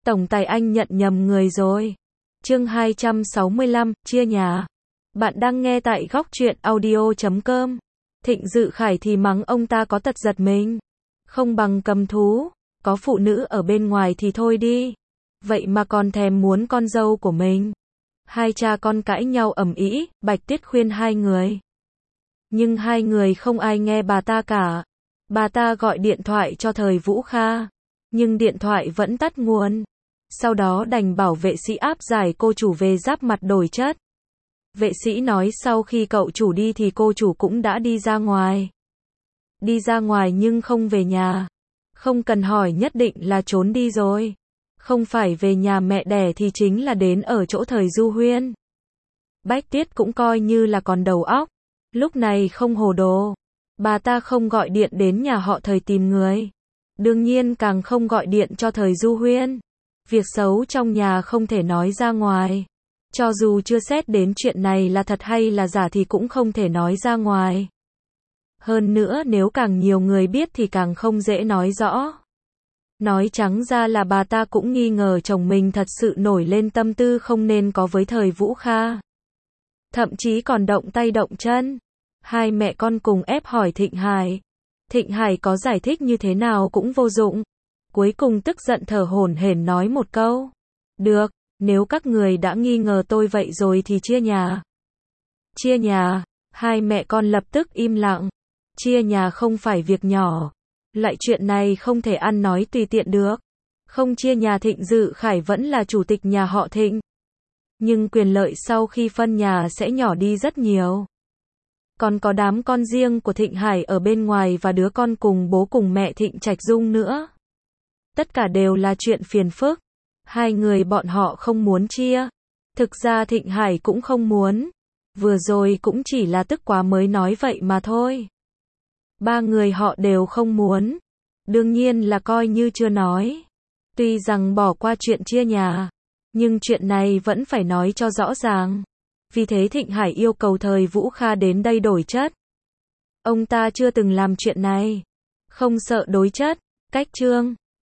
Tổng tài anh nhận nhầm người rồi. Chương 265, chia nhà. Bạn đang nghe tại góc truyện audio.com. Thịnh Dự Khải thì mắng ông ta có tật giật mình. Không bằng cầm thú, có phụ nữ ở bên ngoài thì thôi đi. Vậy mà còn thèm muốn con dâu của mình. Hai cha con cãi nhau ầm ĩ, Bạch Tuyết khuyên hai người. Nhưng hai người không ai nghe bà ta cả. Bà ta gọi điện thoại cho Thời Vũ Kha. Nhưng điện thoại vẫn tắt nguồn. Sau đó đành bảo vệ sĩ áp giải cô chủ về giáp mặt đổi chất. Vệ sĩ nói sau khi cậu chủ đi thì cô chủ cũng đã đi ra ngoài. Đi ra ngoài nhưng không về nhà. Không cần hỏi nhất định là trốn đi rồi. Không phải về nhà mẹ đẻ thì chính là đến ở chỗ Thời Du Huyên. Bách Tuyết cũng coi như là còn đầu óc. Lúc này không hồ đồ. Bà ta không gọi điện đến nhà họ Thời tìm người. Đương nhiên càng không gọi điện cho Thời Du Huyên. Việc xấu trong nhà không thể nói ra ngoài. Cho dù chưa xét đến chuyện này là thật hay là giả thì cũng không thể nói ra ngoài. Hơn nữa nếu càng nhiều người biết thì càng không dễ nói rõ. Nói trắng ra là bà ta cũng nghi ngờ chồng mình thật sự nổi lên tâm tư không nên có với Thời Vũ Kha. Thậm chí còn động tay động chân. Hai mẹ con cùng ép hỏi Thịnh Hải. Thịnh Hải có giải thích như thế nào cũng vô dụng. Cuối cùng tức giận thở hổn hển nói một câu. Được, nếu các người đã nghi ngờ tôi vậy rồi thì chia nhà. Chia nhà, hai mẹ con lập tức im lặng. Chia nhà không phải việc nhỏ. Loại chuyện này không thể ăn nói tùy tiện được. Không chia nhà Thịnh Dự Khải vẫn là chủ tịch nhà họ Thịnh. Nhưng quyền lợi sau khi phân nhà sẽ nhỏ đi rất nhiều. Còn có đám con riêng của Thịnh Hải ở bên ngoài và đứa con cùng bố cùng mẹ Thịnh Trạch Dung nữa. Tất cả đều là chuyện phiền phức. Hai người bọn họ không muốn chia. Thực ra Thịnh Hải cũng không muốn. Vừa rồi cũng chỉ là tức quá mới nói vậy mà thôi. Ba người họ đều không muốn. Đương nhiên là coi như chưa nói. Tuy rằng bỏ qua chuyện chia nhà. Nhưng chuyện này vẫn phải nói cho rõ ràng. Vì thế Thịnh Hải yêu cầu Thời Vũ Kha đến đây đổi chất. Ông ta chưa từng làm chuyện này. Không sợ đối chất. Cách chương